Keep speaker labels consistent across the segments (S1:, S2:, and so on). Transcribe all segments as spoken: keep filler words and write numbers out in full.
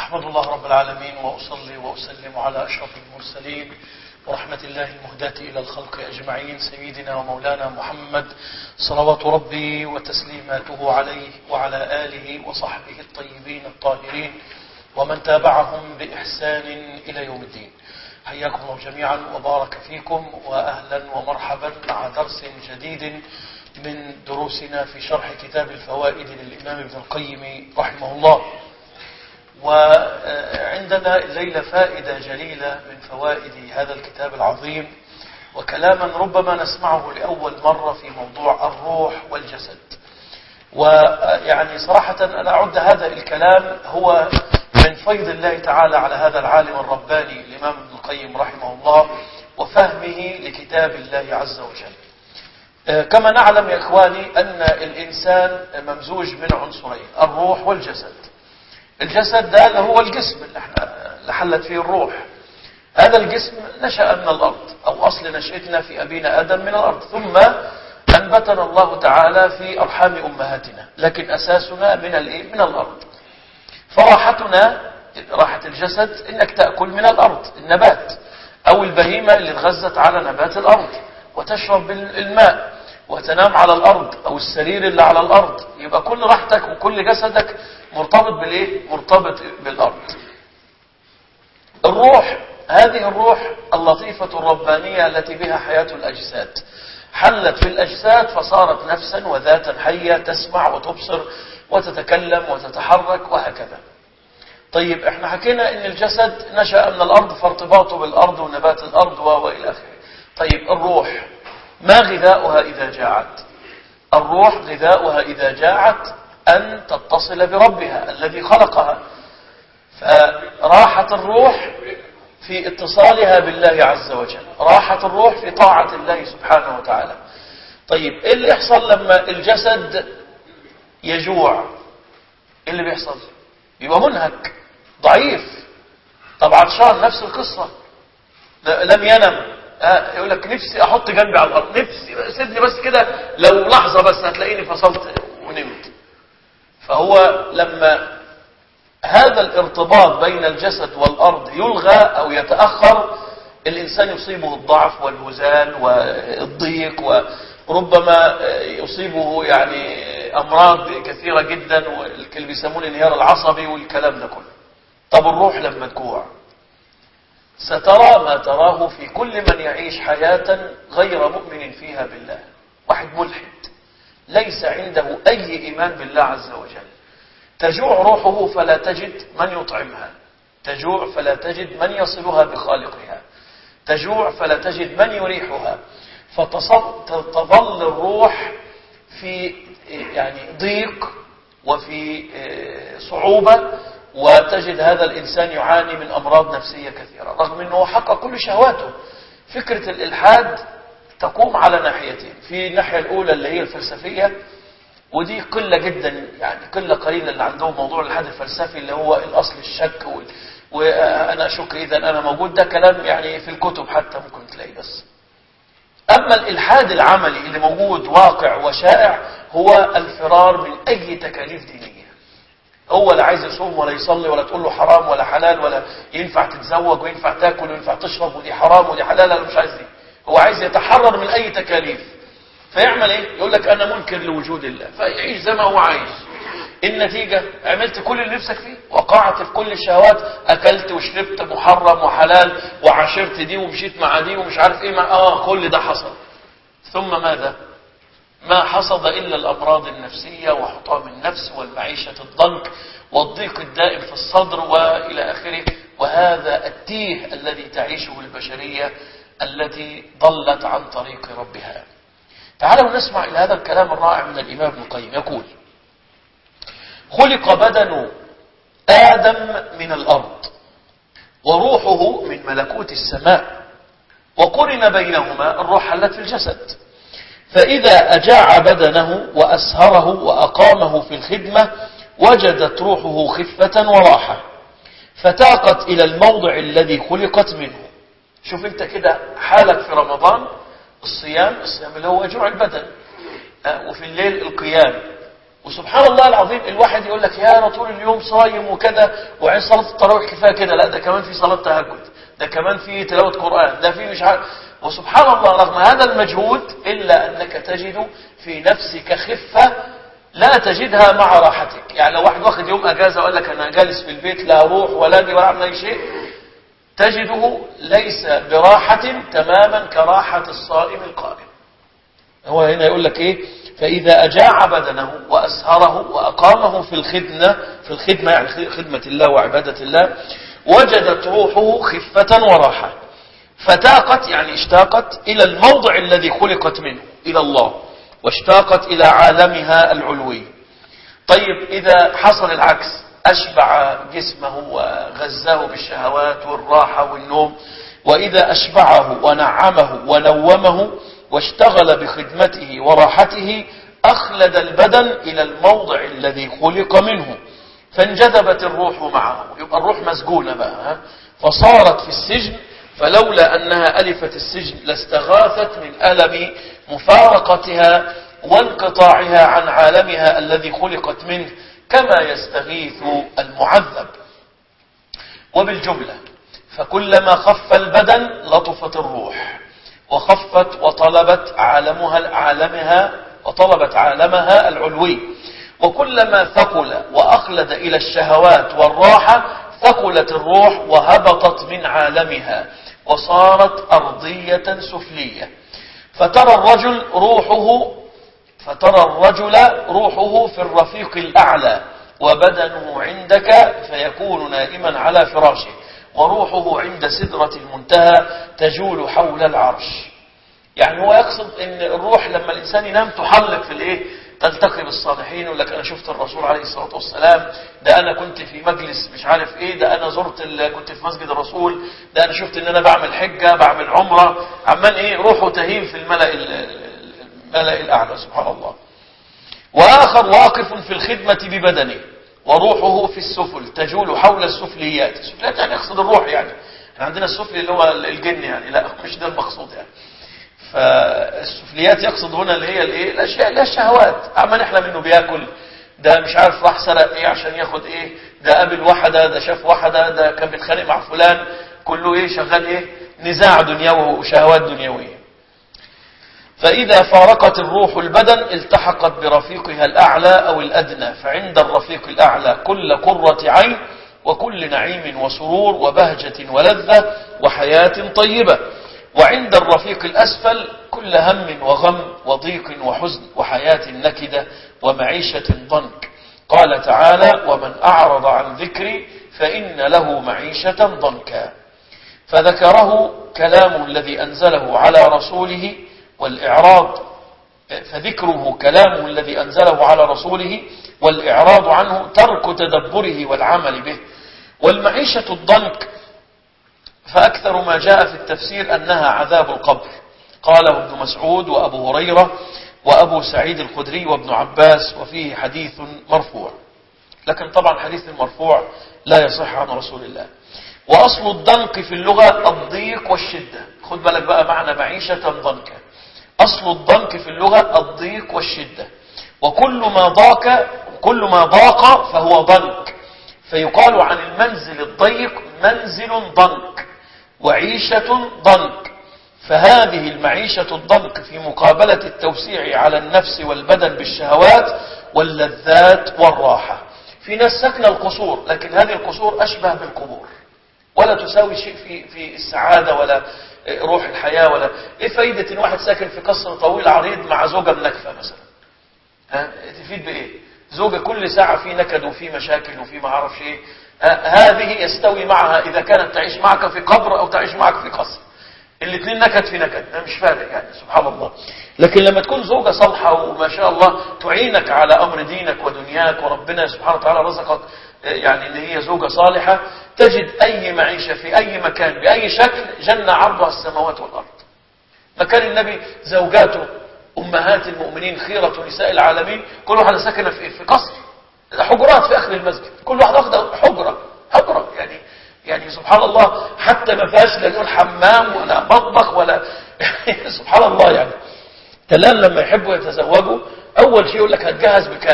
S1: أحمد الله رب العالمين وأصلي وأسلم على أشرف المرسلين ورحمة الله المهداة إلى الخلق أجمعين سيدنا ومولانا محمد صلوات ربي وتسليماته عليه وعلى آله وصحبه الطيبين الطاهرين ومن تابعهم بإحسان إلى يوم الدين. حياكم الله جميعا وبارك فيكم وأهلا ومرحبا مع درس جديد من دروسنا في شرح كتاب الفوائد للإمام ابن القيم رحمه الله. وعندنا الليلة فائدة جليلة من فوائد هذا الكتاب العظيم، وكلاما ربما نسمعه لأول مرة في موضوع الروح والجسد. ويعني صراحة أنا أعد هذا الكلام هو من فيض الله تعالى على هذا العالم الرباني الإمام ابن القيم رحمه الله وفهمه لكتاب الله عز وجل. كما نعلم يا إخواني أن الإنسان ممزوج من عنصرين، الروح والجسد. الجسد ده اللي هو الجسم اللي احنا اللي حلت فيه الروح. هذا الجسم نشأ من الأرض، أو أصل نشأتنا في أبينا آدم من الأرض، ثم أنبتنا الله تعالى في أرحام أمهاتنا، لكن أساسنا من الإيه؟ من الأرض. فراحتنا راحة الجسد إنك تأكل من الأرض النبات، أو البهيمة اللي اتغذت على نبات الأرض وتشرب الماء وتنام على الأرض، أو السرير اللي على الأرض. يبقى كل راحتك وكل جسدك مرتبط بالإيه؟ مرتبط بالأرض. الروح، هذه الروح اللطيفة الربانية التي بها حياة الأجساد، حلت في الأجساد فصارت نفسا وذاتا حية تسمع وتبصر وتتكلم وتتحرك وهكذا. طيب احنا حكينا ان الجسد نشأ من الأرض فارتباطه بالأرض ونبات الأرض وإلى آخره. طيب الروح ما غذاؤها إذا جاعت؟ الروح غذاؤها إذا جاعت أن تتصل بربها الذي خلقها. فراحة الروح في اتصالها بالله عز وجل، راحة الروح في طاعة الله سبحانه وتعالى. طيب ايه اللي يحصل لما الجسد يجوع؟ ايه اللي بيحصل؟ يبقى منهك ضعيف. طب عطشان نفس القصة، لم ينم، آه يقول لك نفسي احط جنبي على الارض، نفسي سيبني بس كده لو لحظة بس هتلاقيني فصلت ونمت. فهو لما هذا الارتباط بين الجسد والأرض يلغى أو يتأخر، الإنسان يصيبه الضعف والهزال والضيق، وربما يصيبه يعني أمراض كثيرة جدا واللي بيسموه الانهيار العصبي والكلام ده كله. طب الروح لما تجوع سترى ما تراه في كل من يعيش حياة غير مؤمن فيها بالله. واحد ملحد ليس عنده أي إيمان بالله عز وجل، تجوع روحه فلا تجد من يطعمها، تجوع فلا تجد من يصلها بخالقها، تجوع فلا تجد من يريحها، فتظل الروح في يعني ضيق وفي صعوبة، وتجد هذا الإنسان يعاني من أمراض نفسية كثيرة رغم أنه حقق كل شهواته. فكرة الإلحاد تقوم على ناحيتين، في الناحية الأولى اللي هي الفلسفية، ودي قلة جدا يعني قلة قليلة اللي عندهم موضوع الإلحاد الفلسفي اللي هو الأصل الشك وال... وأنا أشك إذا أنا موجود، ده كلام يعني في الكتب حتى ممكن تلاقي. بس أما الإلحاد العملي اللي موجود واقع وشائع هو الفرار من أي تكاليف دينية. هو لا عايز يصوم ولا يصلي ولا تقول له حرام ولا حلال ولا ينفع تتزوج وينفع تاكل وينفع تشرب ودي حرام ودي حلال، أنا مش عايز دي. هو عايز يتحرر من أي تكاليف، فيعمل ايه؟ يقول لك انا منكر لوجود الله، فيعيش زي ما هو عايز. النتيجة عملت كل اللي نفسك فيه، وقعت في كل الشهوات، اكلت وشربت محرم وحلال وعاشرت دي ومشيت مع دي ومش عارف ايه مع اه كل ده حصل. ثم ماذا؟ ما حصد الا الامراض النفسية وحطام النفس والمعيشة الضنك والضيق الدائم في الصدر والى اخره. وهذا التيه الذي تعيشه البشرية التي ضلت عن طريق ربها. تعالوا نسمع إلى هذا الكلام الرائع من الإمام ابن القيم. يقول: خلق بدن آدم من الأرض وروحه من ملكوت السماء، وقرن بينهما الروح حلت في الجسد، فإذا أجاع بدنه وأسهره وأقامه في الخدمة وجدت روحه خفة وراحة، فتاقت إلى الموضع الذي خلقت منه. شوف انت كده حالك في رمضان، الصيام الصيام اللي هو جوع البدن، وفي الليل القيام، وسبحان الله العظيم الواحد يقول لك يا أنا طول اليوم صايم وكذا وعين صلاة التراويح كفاية كده، لا ده كمان في صلاة تهجد، ده كمان في تلاوة قرآن، ده في مش عارف. وسبحان الله رغم هذا المجهود إلا أنك تجد في نفسك خفة لا تجدها مع راحتك. يعني لو واحد واخد يوم أجازة وقال لك أنا جالس في البيت لا أروح ولا أجي ولا أعمل أي شيء، تجده ليس براحة تماما كراحة الصائم القائم. هو هنا يقول لك إيه؟ فإذا أجاع بدنه وأسهره وأقامه في الخدمة في الخدمة يعني خدمة الله وعبادة الله، وجدت روحه خفة وراحة، فتاقت يعني اشتاقت إلى الموضع الذي خلقت منه إلى الله، واشتاقت إلى عالمها العلوي. طيب إذا حصل العكس، أشبع جسمه وغزاه بالشهوات والراحة والنوم، وإذا أشبعه ونعمه ونومه واشتغل بخدمته وراحته، أخلد البدن إلى الموضع الذي خلق منه، فانجذبت الروح معه. يبقى الروح مسجونة بقى، فصارت في السجن، فلولا أنها ألفت السجن لاستغاثت من ألم مفارقتها وانقطاعها عن عالمها الذي خلقت منه، كما يستغيث المعذب. وبالجملة فكلما خف البدن لطفت الروح، وخفت وطلبت عالمها عالمها وطلبت عالمها العلوي، وكلما ثقل وأخلد إلى الشهوات والراحة ثقلت الروح وهبطت من عالمها وصارت أرضية سفلية. فترى الرجل روحه فترى الرجل روحه في الرفيق الأعلى وبدنه عندك فيكون نائما على فراشه، وروحه عند سدرة المنتهى تجول حول العرش. يعني هو يقصد ان الروح لما الانسان ينام تحلق في الايه، تلتقي بالصالحين، يقول لك انا شفت الرسول عليه الصلاة والسلام، ده انا كنت في مجلس مش عارف ايه، ده انا زرت كنت في مسجد الرسول، ده انا شفت ان انا بعمل حجة بعمل عمرة، عمال ايه روحه تهيم في الملأ الملأ الاعلى سبحان الله. واخر واقف في الخدمة ببدنه وروحه في السفل تجول حول السفليات. السفليات يعني يقصد الروح، يعني احنا عندنا السفلي اللي هو الجن يعني، لا مش ده المقصود يعني. فالسفليات يقصد هنا اللي هي الايه، الاشياء اللي الشهوات، عمال يحلم انه بياكل، ده مش عارف راح سرق ايه عشان ياخد ايه، ده قابل واحده، ده شاف واحده، ده كان بيتخانق مع فلان، كله ايه شغال ايه، نزاع دنيوي وشهوات دنيويه. فإذا فارقت الروح البدن التحقت برفيقها الأعلى أو الأدنى، فعند الرفيق الأعلى كل قرة عين وكل نعيم وسرور وبهجة ولذة وحياة طيبة، وعند الرفيق الأسفل كل هم وغم وضيق وحزن وحياة نكدة ومعيشة ضنك. قال تعالى: ومن أعرض عن ذكري فإن له معيشة ضنكا. فذكره كلام الذي أنزله على رسوله والإعراض فذكره كلامه الذي أنزله على رسوله والإعراض عنه ترك تدبره والعمل به. والمعيشة الضنك فأكثر ما جاء في التفسير أنها عذاب القبر، قاله ابن مسعود وأبو هريرة وأبو سعيد الخدري وابن عباس، وفيه حديث مرفوع، لكن طبعا حديث المرفوع لا يصح عن رسول الله. وأصل الضنك في اللغة الضيق والشدة. خد بالك بقى معنى معيشة ضنكا. أصل الضنك في اللغة الضيق والشدة، وكل ما ضاق كل ما ضاق فهو ضنك، فيقال عن المنزل الضيق منزل ضنك وعيشة ضنك. فهذه المعيشة الضنك في مقابلة التوسيع على النفس والبدن بالشهوات واللذات والراحة. في ناس سكنة القصور، لكن هذه القصور أشبه بالقبور، ولا تساوي شيء في في السعادة ولا روح الحياة. ولا ايه فايدة ان واحد ساكن في قصر طويل عريض مع زوجة منكفة مثلا؟ ها تفيد بايه؟ زوجة كل ساعة في نكد وفي مشاكل وفي ما اعرفش ايه. هذه يستوي معها اذا كانت تعيش معك في قبر او تعيش معك في قصر، الاثنين نكد في نكد، مش فارق يعني سبحان الله. لكن لما تكون زوجة صالحة وما شاء الله تعينك على امر دينك ودنياك، وربنا سبحانه وتعالى رزقك يعني اللي هي زوجة صالحة، تجد أي معيشة في أي مكان بأي شكل جنة عرضها السماوات والأرض. مكان النبي زوجاته أمهات المؤمنين خيرة نساء العالمين كل واحدة ساكنة في في قصر، حجرات في آخر المسجد، كل واحدة واخدة حجرة حجرة يعني يعني سبحان الله، حتى ما فيهاش لا نقول حمام ولا مطبخ ولا سبحان الله. يعني تلان لما يحبوا يتزوجوا أول شيء يقول لك هتجهز بكام،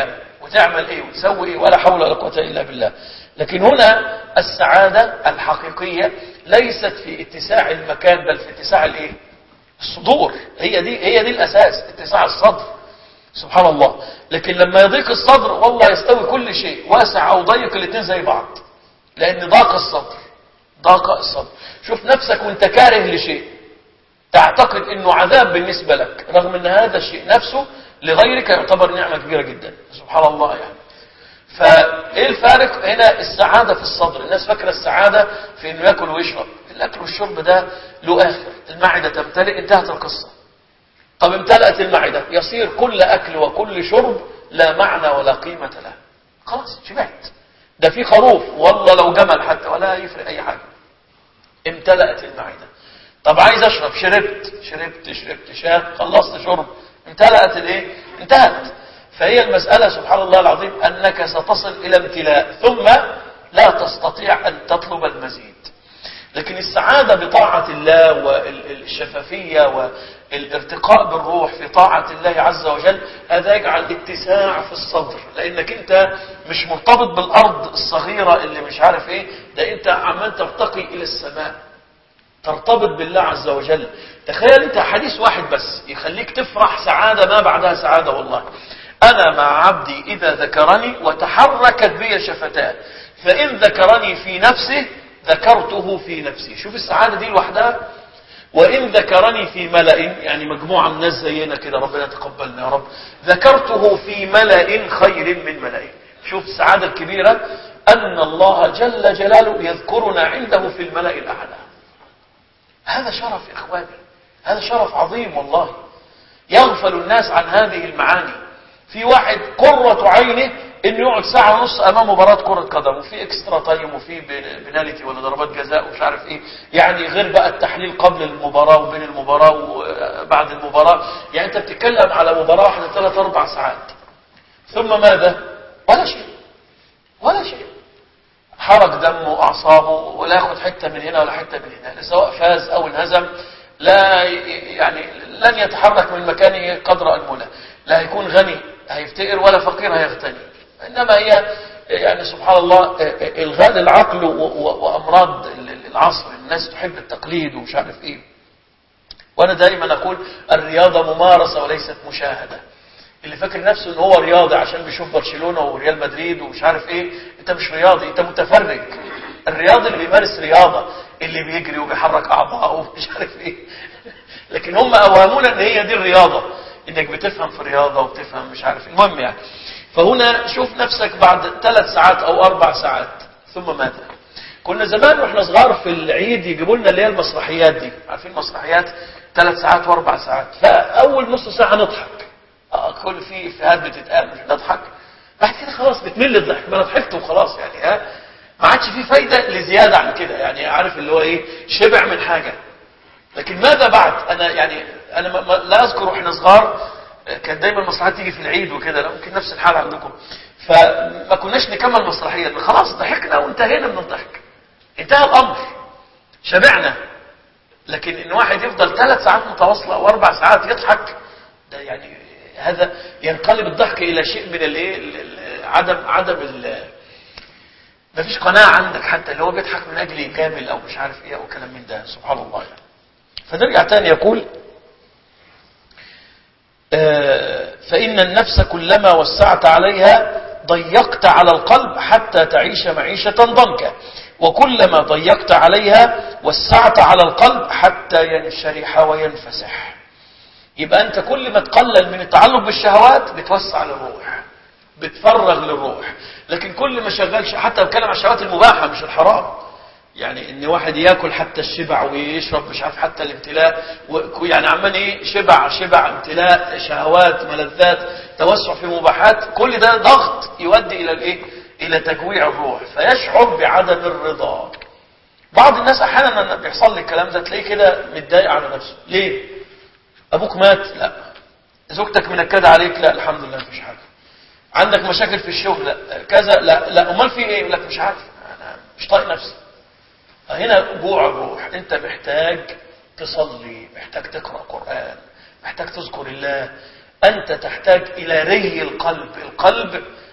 S1: وتعمل ايه وتسوي ايه، ولا حول ولا قوة الا بالله. لكن هنا السعادة الحقيقية ليست في اتساع المكان، بل في اتساع الايه؟ الصدور. هي دي هي دي الاساس، اتساع الصدر. سبحان الله. لكن لما يضيق الصدر والله يستوي كل شيء، واسع او ضيق الاثنين زي بعض، لان ضاق الصدر. ضاق الصدر. شوف نفسك وانت كاره لشيء تعتقد انه عذاب بالنسبة لك، رغم ان هذا الشيء نفسه لغيرك يعتبر نعمة كبيرة جدا. سبحان الله يعني. فايه الفارق هنا؟ السعادة في الصدر. الناس فاكرة السعادة في انه ياكل ويشرب. الاكل والشرب ده له اخر، المعدة تمتلئ، انتهت القصة. طب امتلأت المعدة يصير كل اكل وكل شرب لا معنى ولا قيمة له، خلاص شبعت. ده في خروف والله لو جمل حتى ولا يفرق اي حاجة. امتلأت المعدة. طب عايز اشرب، شربت شربت شربت شاب، خلصت شرب، امتلأت الايه؟ انتهت. فهي المسألة سبحان الله العظيم انك ستصل الى امتلاء ثم لا تستطيع ان تطلب المزيد. لكن السعادة بطاعة الله والشفافية والارتقاء بالروح في طاعة الله عز وجل، هذا يجعل اتساع في الصدر، لانك انت مش مرتبط بالارض الصغيرة اللي مش عارف ايه، ده انت عمال ترتقي الى السماء، ترتبط بالله عز وجل. تخيل انت حديث واحد بس يخليك تفرح سعادة ما بعدها سعادة. والله انا مع عبدي اذا ذكرني وتحركت بي شفتاه، فان ذكرني في نفسه ذكرته في نفسي. شوف السعادة دي لوحدها. وإن ذكرني في ملأ، يعني مجموعة من الناس زينا كده، ربنا يتقبلنا يا رب، ذكرته في ملأ خير من ملأ. شوف السعادة الكبيرة أن الله جل جلاله يذكرنا عنده في الملأ الأعلى. هذا شرف يا إخواني، هذا شرف عظيم والله. يغفل الناس عن هذه المعاني. في واحد قرة عينه انه يقعد ساعة ونص امام مباراة كرة قدم، وفي اكسترا تايم وفي بنالتي ولا ضربات جزاء ومش عارف ايه، يعني غير بقى التحليل قبل المباراة وبين المباراة وبعد المباراة. يعني انت بتتكلم على مباراة واحدة ثلاث اربع ساعات، ثم ماذا؟ ولا شيء ولا شيء. حرق دمه واعصابه، ولا ياخد حتة من هنا ولا حتة من هنا، سواء فاز او انهزم لا يعني لن يتحرك من مكانه قدر المولى. لا هيكون غني هيفتقر ولا فقير هيغتني. انما هي يعني سبحان الله الغاء العقل وامراض العصر. الناس تحب التقليد ومش عارف ايه. وانا دائما اقول الرياضه ممارسه وليست مشاهده. اللي فاكر نفسه ان هو رياضي عشان بيشوف برشلونه وريال مدريد ومش عارف ايه، انت مش رياضي، انت متفرج. الرياضي اللي بيمارس رياضه، اللي بيجري وبيحرك اعضائه ومش عارف ايه. لكن هم اوهمونا ان هي دي الرياضه، انك بتفهم في الرياضه وبتفهم مش عارف. المهم يعني، فهنا شوف نفسك بعد ثلاث ساعات او اربع ساعات ثم ماذا؟ كنا زمان واحنا صغار في العيد يجيبوا لنا اللي هي المسرحيات دي، عارفين المسرحيات؟ ثلاث ساعات واربع ساعات. فاول نص ساعه نضحك، اه كل في افيهات بتتقال مش نضحك، بعد كده خلاص بتمل الضحك، ما انا ضحكت وخلاص يعني. ها ما عادش في فايده لزياده عن كده، يعني عارف اللي هو ايه، شبع من حاجه. لكن ماذا بعد؟ انا يعني انا ما لا اذكر واحنا صغار كانت دايما المسرحيات تيجي في العيد وكده، ممكن نفس الحال عندكم، فما كناش نكمل مسرحيه، خلاص ضحكنا وانتهينا من الضحك، انتهى الامر، شبعنا. لكن ان واحد يفضل ثلاث ساعات متواصله او اربع ساعات يضحك، ده يعني هذا ينقلب الضحك الى شيء من الايه، عدم عدم ما فيش قناعه عندك حتى، اللي هو بيضحك من اجل يجامل او مش عارف ايه او كلام من ده. سبحان الله يعني. فنرجع تاني يقول فإن النفس كلما وسعت عليها ضيقت على القلب حتى تعيش معيشة ضنكا، وكلما ضيقت عليها وسعت على القلب حتى ينشرح وينفسح. يبقى أنت كل ما تقلل من التعلق بالشهوات بتوسع للروح، بتفرغ للروح. لكن كل ما شغلش، حتى بتكلم عن الشهوات المباحة مش الحرام، يعني ان واحد ياكل حتى الشبع ويشرب مش عارف حتى الامتلاء، يعني عمال ايه، شبع شبع امتلاء شهوات ملذات توسع في مباحات، كل ده ضغط يؤدي الى الايه، الى تجويع الروح، فيشعر بعدم الرضا. بعض الناس احيانا لما بيحصل لي الكلام ده تلاقيه كده متضايق على نفسه. ليه؟ ابوك مات؟ لا. زوجتك منكده عليك؟ لا الحمد لله مفيش حاجه. عندك مشاكل في الشغل؟ لا. كذا؟ لا لا. امال في ايه؟ يقول لك مش عارف، انا مش طايق نفسي. هنا جوع الروح. انت محتاج تصلي، محتاج تقرأ قرآن، محتاج تذكر الله. انت تحتاج الى ري القلب. القلب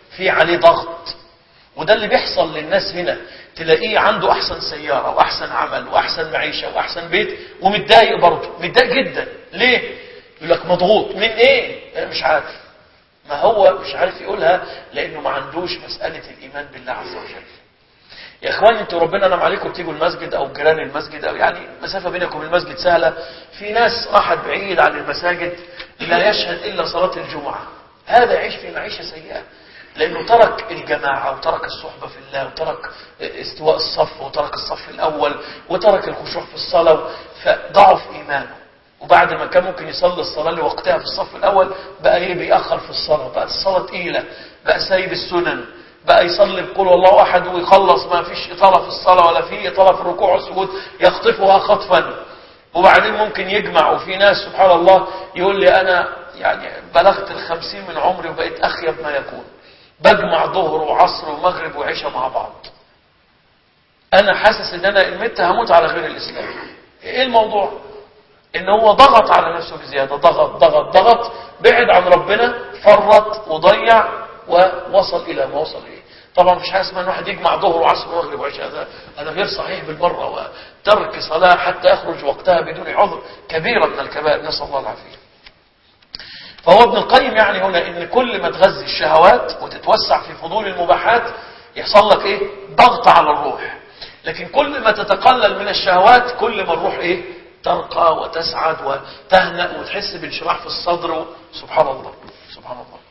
S1: في عليه ضغط. وده اللي بيحصل للناس هنا، تلاقيه عنده احسن سيارة واحسن عمل واحسن معيشة واحسن بيت ومتضايق برضه، متضايق جدا. ليه؟ يقول لك مضغوط من ايه؟ انا مش عارف. ما هو مش عارف يقولها لانه ما عندوش مسألة الايمان بالله عز وجل. يا اخوان انتوا ربنا نعم عليكم بتيجوا المسجد او جيران المسجد، او يعني مسافة بينكم وبين المسجد سهلة. في ناس راحت بعيد عن المساجد لا يشهد الا صلاة الجمعة، هذا يعيش في معيشة سيئة لانه ترك الجماعة وترك الصحبة في الله وترك استواء الصف وترك الصف الاول وترك الخشوع في الصلاة، فضعف ايمانه. وبعد ما كان ممكن يصلي الصلاة لوقتها في الصف الاول بقى ايه بيأخر في الصلاة، بقى الصلاة تقيلة، بقى سايب السنن، بقى يصلي بقول والله احد ويخلص ما فيش اطالة في الصلاة ولا في اطالة في الركوع والسجود، يخطفها خطفا. وبعدين ممكن يجمع. وفي ناس سبحان الله يقول لي انا يعني بلغت الخمسين من عمري وبقيت اخيب ما يكون، بجمع ظهر وعصر ومغرب وعشاء مع بعض. انا حاسس ان انا المت هموت على غير الاسلام. ايه الموضوع؟ ان هو ضغط على نفسه بزيادة، ضغط ضغط ضغط، بعد عن ربنا، فرط وضيع ووصل الى ما وصل اليه. طبعا مش حاسس ان واحد يجمع ظهر وعصر ومغرب وعشاء، هذا هذا غير صحيح بالمره. وترك صلاه حتى يخرج وقتها بدون عذر كبيره من الكبائر، نسال الله العافيه. فهو ابن القيم يعني هنا ان كل ما تغذي الشهوات وتتوسع في فضول المباحات يحصل لك ايه؟ ضغط على الروح. لكن كل ما تتقلل من الشهوات كل ما الروح ايه؟ ترقى وتسعد وتهنأ وتحس بانشراح في الصدر. سبحان الله سبحان الله.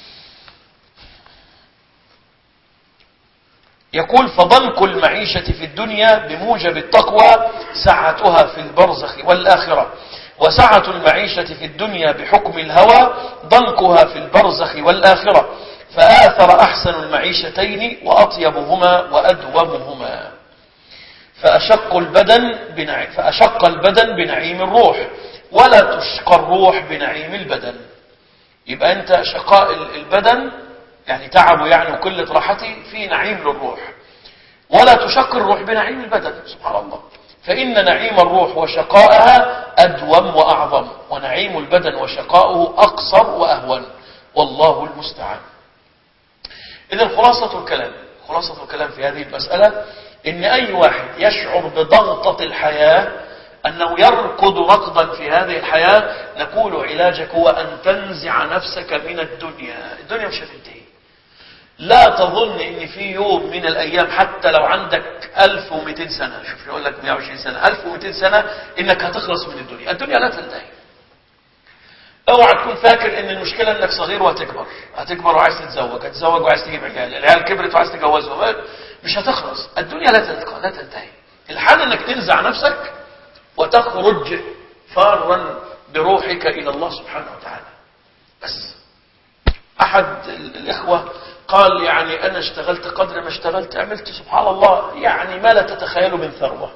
S1: يقول فضنك المعيشة في الدنيا بموجب التقوى سعتها في البرزخ والآخرة، وسعة المعيشة في الدنيا بحكم الهوى ضنكها في البرزخ والآخرة، فآثر أحسن المعيشتين وأطيبهما وأدومهما. فأشق البدن بنعيم فأشق البدن بنعيم الروح، ولا تشقى الروح بنعيم البدن. يبقى أنت شقاء البدن يعني تعبه يعني وقلة راحته في نعيم للروح، ولا تشق الروح بنعيم البدن. سبحان الله. فإن نعيم الروح وشقائها أدوم وأعظم، ونعيم البدن وشقاؤه أقصر وأهون، والله المستعان. إذن خلاصة الكلام خلاصة الكلام في هذه المسألة إن أي واحد يشعر بضغطة الحياة، أنه يركض ركضا في هذه الحياة، نقول علاجك هو أن تنزع نفسك من الدنيا. الدنيا مش هتنتهي. لا تظن ان في يوم من الايام حتى لو عندك ألف ومئتين سنة، شوف يقول لك مئة وعشرين سنة، ألف ومئتين سنة، انك هتخلص من الدنيا. الدنيا لا تنتهي. اوعى تكون فاكر ان المشكلة انك صغير وهتكبر، هتكبر وعايز تتزوج، هتتزوج وعايز تجيب عيال، العيال كبرت وعايز تجوزهم، مش هتخلص. الدنيا لا تنتهي لا تنتهي. الحال انك تنزع نفسك وتخرج فارا بروحك الى الله سبحانه وتعالى. بس احد الاخوة قال يعني أنا اشتغلت قدر ما اشتغلت، عملت سبحان الله يعني ما لا تتخيلوا من ثروة.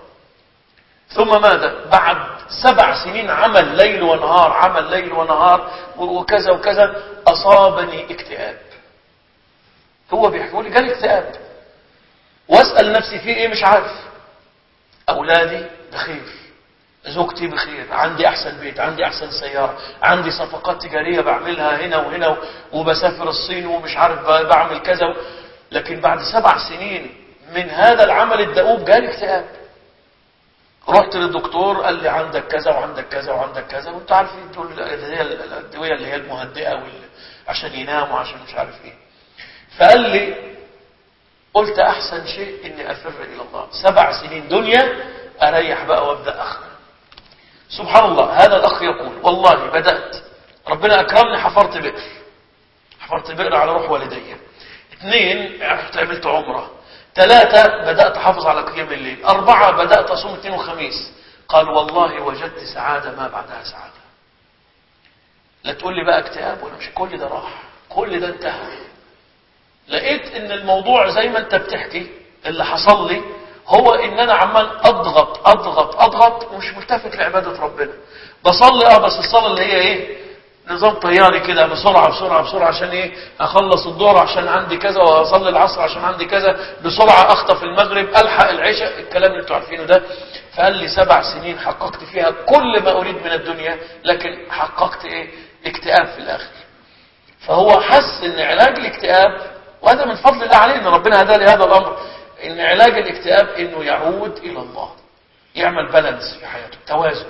S1: ثم ماذا؟ بعد سبع سنين عمل ليل ونهار، عمل ليل ونهار وكذا وكذا، أصابني اكتئاب. هو بيحكوا لي قال اكتئاب. واسأل نفسي فيه ايه؟ مش عارف. أولادي بخير، زوجتي بخير، عندي أحسن بيت، عندي أحسن سيارة، عندي صفقات تجارية بعملها هنا وهنا، وبسافر الصين ومش عارف بعمل كذا. لكن بعد سبع سنين من هذا العمل الدؤوب جالي اكتئاب. رحت للدكتور قال لي عندك كذا وعندك كذا وعندك كذا، وانتوا عارفين دول هي الأدوية اللي هي المهدئة عشان ينام وعشان مش عارف ايه. فقال لي قلت أحسن شيء إني أفر إلى الله، سبع سنين دنيا أريح بقى وابدأ أخر. سبحان الله. هذا الأخ يقول والله بدأت، ربنا أكرمني، حفرت بئر حفرت بئر على روح والدي. اثنين رحت عملت عمرة. ثلاثة بدأت أحافظ على قيام الليل. أربعة بدأت أصوم اثنين وخميس. قال والله وجدت سعادة ما بعدها سعادة. لا تقول لي بقى اكتئاب ولا مش، كل ده راح، كل ده انتهى. لقيت ان الموضوع زي ما انت بتحكي اللي حصل لي هو ان انا عمال اضغط اضغط اضغط ومش ملتفت لعبادة ربنا. بصلي اه بس الصلاة اللي هي ايه، نظام طياري كده، بسرعة بسرعة بسرعة عشان ايه، اخلص الظهر عشان عندي كذا، واصلي العصر عشان عندي كذا، بسرعة اخطف المغرب، الحق العشاء، الكلام اللي انتوا عارفينه ده. فقال لي سبع سنين حققت فيها كل ما اريد من الدنيا، لكن حققت ايه؟ اكتئاب في الاخر. فهو حس ان علاج الاكتئاب وهذا من فضل الله عليه ان ربنا هداه لهذا الامر، ان علاج الاكتئاب انه يعود الى الله، يعمل بالانس في حياته، توازن.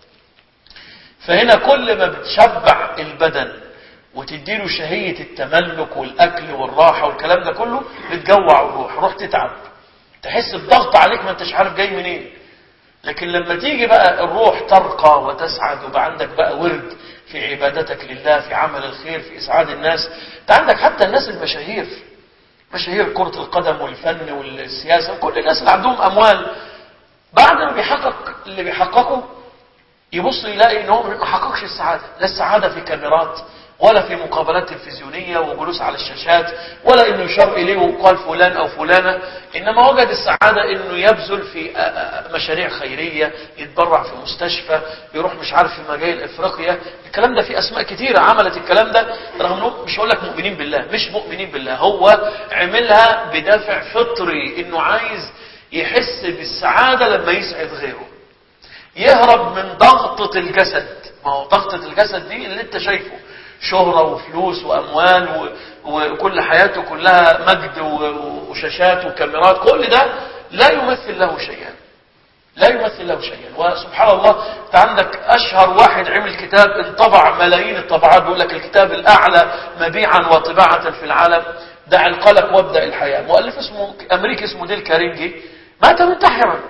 S1: فهنا كل ما بتشبع البدن وتديله شهية التملك والاكل والراحة والكلام ده كله، بتجوع الروح، روح تتعب، تحس بضغط عليك ما انتش عارف جاي منين. لكن لما تيجي بقى الروح ترقى وتسعد، وبقى عندك بقى ورد في عبادتك لله، في عمل الخير، في إسعاد الناس. انت عندك حتى الناس المشاهير، مشاهير كرة القدم والفن والسياسة وكل الناس اللي عندهم أموال، بعد ما بيحقق اللي بيحققه يبص يلاقي ان هو ما حققش السعادة. لا السعادة في كاميرات، ولا في مقابلات تلفزيونية وجلوس على الشاشات، ولا انه يشار اليه وقال فلان او فلانة، انما وجد السعادة انه يبذل في مشاريع خيرية، يتبرع في مستشفى، يروح مش عارف في مجال افريقيا. الكلام ده في اسماء كتيرة عملت الكلام ده، رغم انه مش هقول لك مؤمنين بالله، مش مؤمنين بالله، هو عملها بدافع فطري انه عايز يحس بالسعادة لما يسعد غيره، يهرب من ضغطة الجسد. ما هو ضغطة الجسد دي اللي انت شايفه، شهرة وفلوس وأموال وكل حياته كلها مجد وشاشات وكاميرات، كل ده لا يمثل له شيئا، لا يمثل له شيئا. وسبحان الله، انت عندك أشهر واحد عمل كتاب انطبع ملايين الطبعات، بيقول لك الكتاب الأعلى مبيعا وطباعة في العالم، دع القلق وابدأ الحياة. مؤلف اسمه أمريكي اسمه ديل كارينجي، مات منتحرا.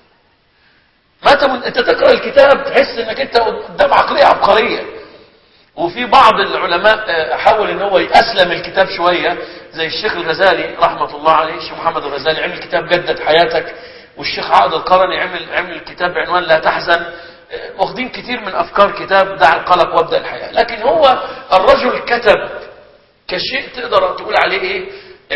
S1: مات من... انت تقرأ الكتاب تحس انك انت قدام عقلية عبقرية. وفي بعض العلماء حاول ان هو يأسلم الكتاب شوية، زي الشيخ الغزالي رحمة الله عليه، الشيخ محمد الغزالي عمل كتاب جدد حياتك، والشيخ عقد القرني عمل عمل كتاب بعنوان لا تحزن. واخدين كتير من افكار كتاب دع القلق وابدأ الحياة. لكن هو الرجل كتب كشيء تقدر تقول عليه ايه،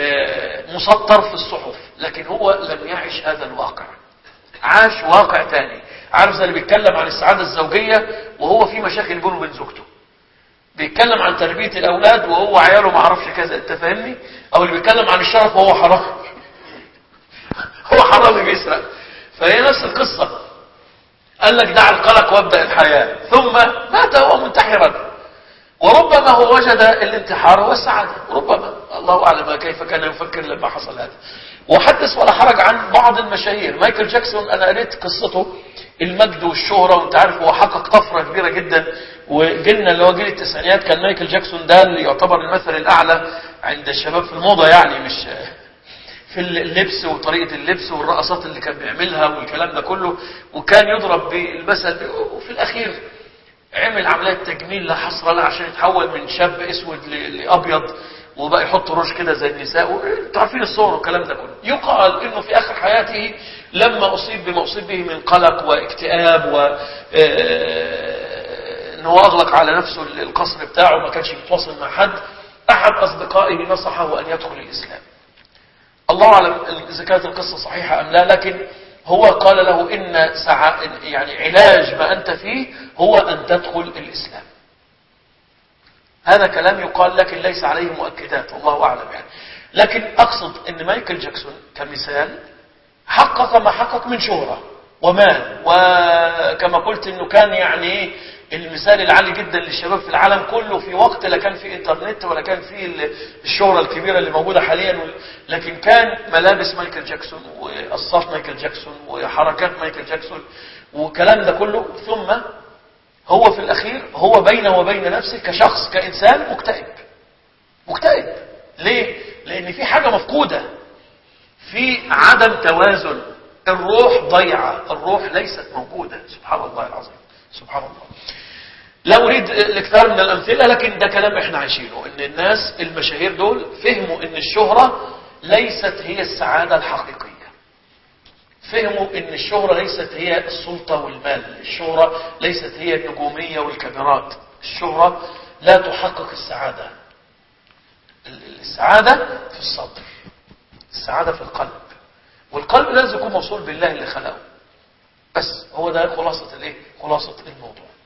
S1: مسطر في الصحف، لكن هو لم يعش هذا الواقع، عاش واقع تاني. عارف زي اللي بيتكلم عن السعادة الزوجية وهو في مشاكل بينه وبين زوجته، بيتكلم عن تربية الأولاد وهو عياله ما عرفش كذا، انت فاهمني؟ أو اللي بيتكلم عن الشرف وهو حرام هو حرامي بيسرق. فهي نفس القصة. قال لك دع القلق وابدأ الحياة، ثم مات هو منتحرا. وربما هو وجد الانتحار والسعادة، ربما، الله أعلم كيف كان يفكر لما حصل هذا. وحدث ولا حرج عن بعض المشاهير. مايكل جاكسون أنا قريت قصته، المجد والشهرة، وانت عارف هو حقق طفرة كبيرة جدا. وجيلنا اللي هو جيل التسعينيات كان مايكل جاكسون ده اللي يعتبر المثل الأعلى عند الشباب في الموضة، يعني مش في اللبس وطريقة اللبس والرقصات اللي كان بيعملها والكلام ده كله، وكان يضرب بالمثل. وفي الأخير عمل عمليات تجميل لا حصر لها عشان يتحول من شاب اسود لابيض، وبقى يحط روج كده زي النساء، انتوا عارفين الصور والكلام ده كله. يقال انه في اخر حياته لما اصيب بما اصيب به من قلق واكتئاب، و ان هو اغلق على نفسه القصر بتاعه، ما كانش بيتواصل مع حد، احد اصدقائه نصحه ان يدخل الاسلام. الله اعلم اذا كانت القصه صحيحه ام لا، لكن هو قال له إن سع... يعني علاج ما أنت فيه هو أن تدخل الإسلام. هذا كلام يقال لكن ليس عليه مؤكدات، والله أعلم يعني. لكن أقصد أن مايكل جاكسون كمثال حقق ما حقق من شهرة ومال، وكما قلت أنه كان يعني المثال العالي جدا للشباب في العالم كله في وقت لا كان في انترنت ولا كان في الشهرة الكبيرة اللي موجودة حاليا، لكن كان ملابس مايكل جاكسون وقصات مايكل جاكسون وحركات مايكل جاكسون وكلام ده كله. ثم هو في الأخير هو بينه وبين نفسه كشخص كإنسان مكتئب. مكتئب ليه؟ لأن في حاجة مفقودة، في عدم توازن، الروح ضيعة، الروح ليست موجودة. سبحان الله العظيم، سبحان الله. لا أريد الاكثار من الأمثلة، لكن ده كلام احنا عايشينه، ان الناس المشاهير دول فهموا ان الشهرة ليست هي السعادة الحقيقية. فهموا ان الشهرة ليست هي السلطة والمال، الشهرة ليست هي النجومية والكاميرات، الشهرة لا تحقق السعادة. السعادة في الصدر، السعادة في القلب، والقلب لازم يكون موصول بالله اللي خلقه. بس هو ده خلاصة الايه؟ خلاصة الموضوع.